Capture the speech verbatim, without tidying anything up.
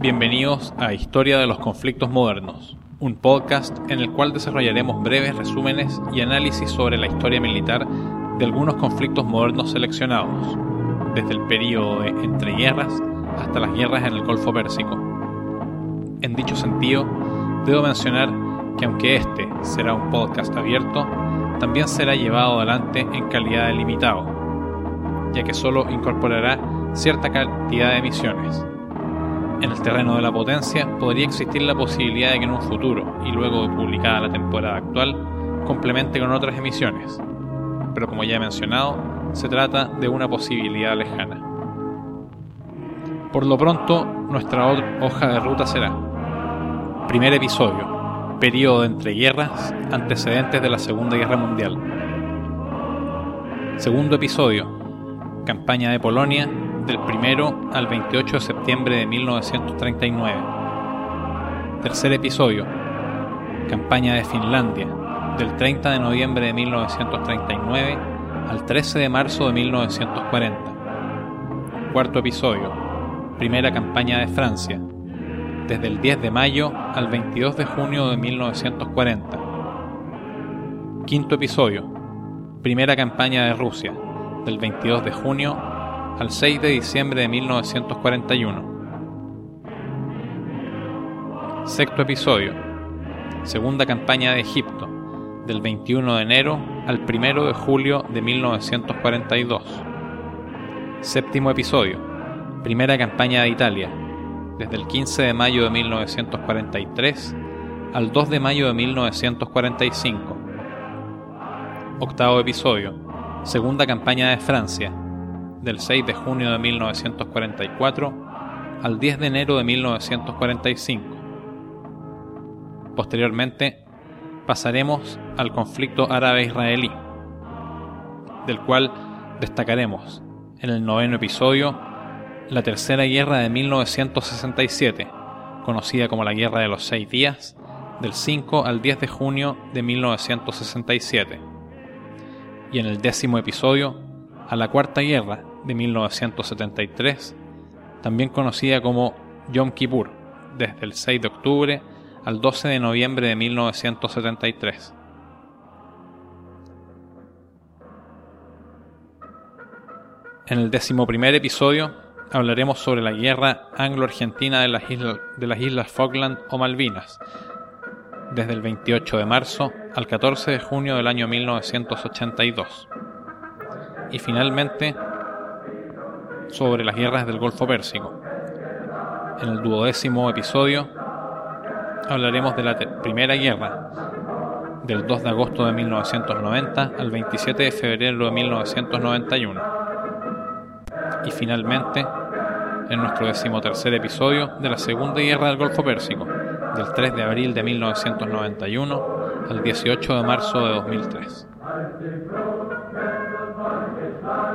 Bienvenidos a Historia de los Conflictos Modernos, un podcast en el cual desarrollaremos breves resúmenes y análisis sobre la historia militar de algunos conflictos modernos seleccionados, desde el período de entreguerras hasta las guerras en el Golfo Pérsico. En dicho sentido, debo mencionar que aunque este será un podcast abierto, también será llevado adelante en calidad de limitado, ya que solo incorporará cierta cantidad de emisiones. En el terreno de la potencia podría existir la posibilidad de que en un futuro, y luego de publicada la temporada actual, complemente con otras emisiones, pero como ya he mencionado, se trata de una posibilidad lejana. Por lo pronto, nuestra hoja de ruta será: primer episodio, período de entreguerras, antecedentes de la Segunda Guerra Mundial. Segundo episodio, campaña de Polonia, del primero al veintiocho de septiembre de mil novecientos treinta y nueve. Tercer episodio, campaña de Finlandia, del treinta de noviembre de mil novecientos treinta y nueve al trece de marzo de mil novecientos cuarenta. Cuarto episodio, primera campaña de Francia, desde el diez de mayo al veintidós de junio de mil novecientos cuarenta. Quinto episodio, primera campaña de Rusia, del veintidós de junio al seis de diciembre de mil novecientos cuarenta y uno. Sexto episodio, segunda campaña de Egipto, del veintiuno de enero al primero de julio de mil novecientos cuarenta y dos. Séptimo episodio, primera campaña de Italia, desde el quince de mayo de mil novecientos cuarenta y tres al dos de mayo de mil novecientos cuarenta y cinco. Octavo episodio, segunda campaña de Francia, del seis de junio de mil novecientos cuarenta y cuatro al diez de enero de mil novecientos cuarenta y cinco. Posteriormente, pasaremos al conflicto árabe-israelí, del cual destacaremos en el noveno episodio la Tercera Guerra de mil novecientos sesenta y siete, conocida como la Guerra de los Seis Días, del cinco al diez de junio de mil novecientos sesenta y siete. Y en el décimo episodio, a la Cuarta Guerra de mil novecientos setenta y tres, también conocida como Yom Kippur, desde el seis de octubre al doce de noviembre de mil novecientos setenta y tres. En el decimoprimer episodio hablaremos sobre la guerra anglo-argentina de las islas, de las islas Falkland o Malvinas, desde el veintiocho de marzo al catorce de junio del año mil novecientos ochenta y dos. Y finalmente, sobre las guerras del Golfo Pérsico. En el duodécimo episodio hablaremos de la primera guerra, del dos de agosto de mil novecientos noventa al veintisiete de febrero de mil novecientos noventa y uno. Y finalmente, en nuestro decimotercer episodio, de la Segunda Guerra del Golfo Pérsico, del tres de abril de mil novecientos noventa y uno al dieciocho de marzo de dos mil tres.